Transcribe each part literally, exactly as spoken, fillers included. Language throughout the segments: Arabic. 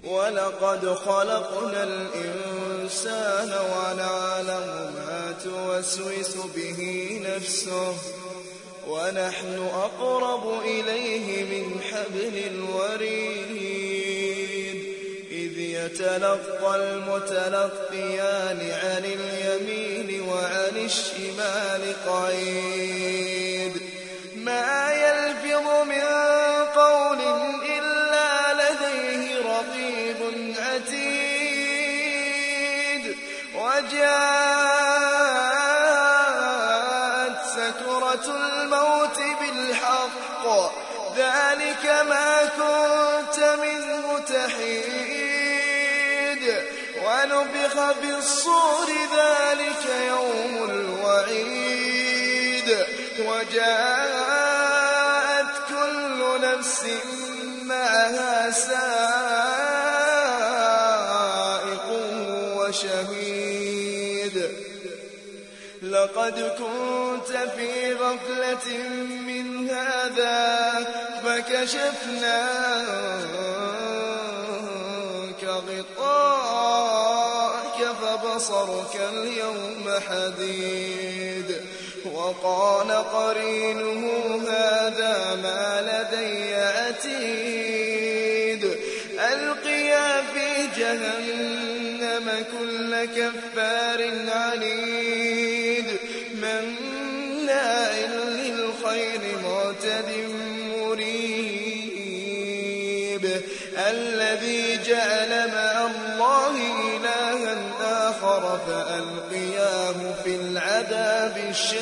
ولقد خلقنا الإنسان ونعلم ما توسوس به نفسه ونحن أقرب إليه من حبل الوريد إذ يتلقى المتلقيان عن اليمين وعن الشمال قعيد ما يلفظ من قول إلا لديه رقيب عتيد وجاءت سكرة الموت بالحق ذلك ما كنت منه تحيد ونفخ بالصور ذلك يوم الوعيد وجاءت كل نفس معها سائق وشهيد لقد كنت في غفلة من هذا فكشفنا عنك غطاءك فبصرك اليوم حديد وقال قرينه هذا ما لدي عتيد ألقيا في جهنم كل كفار عنيد مناع للخير معتد مريب الذي جعل مع الله إلها آخر فألقياه في العذاب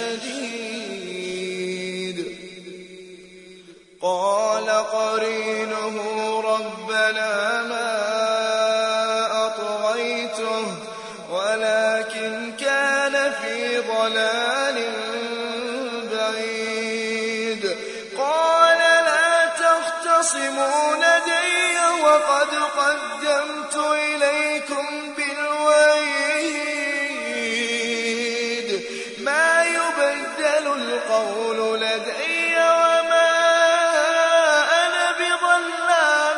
الشديد قال قرينه ربنا ما أطغيته ولكن كان في ضلال بعيد قال لا تختصموا لدي وقد قدمت إليكم بالوعيد ما يبدل القول لدي وما أنا بظلام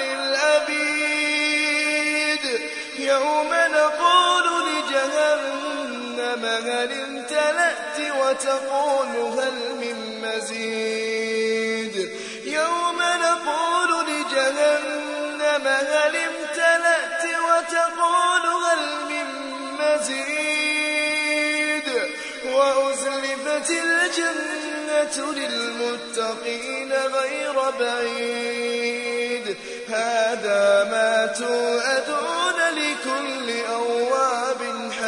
للعبيد يوم نقول لجهنم هل امتلأت وتقول هل من مزيد يوم نقول لجهنم هل امتلأت وتقول هل من مزيد وأزلفت الجنة للمتقين غير بعيد هذا ما توعدون لكل أواب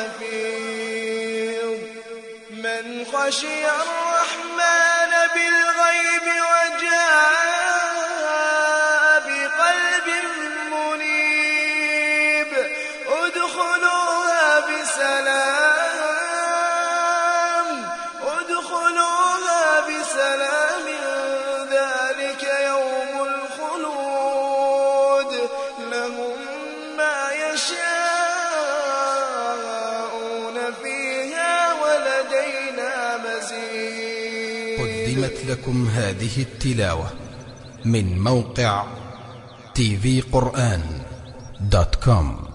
حفيظ من خشي الرحمن بالغيب وجاء بقلب منيب ادخلوها بسلام ادخلوها بسلام ذلك يوم الخلود لهم ما يشاءون فيها ولدينا مزيد. قدمت لكم هذه التلاوة من موقع تي في قرآن دوت كوم.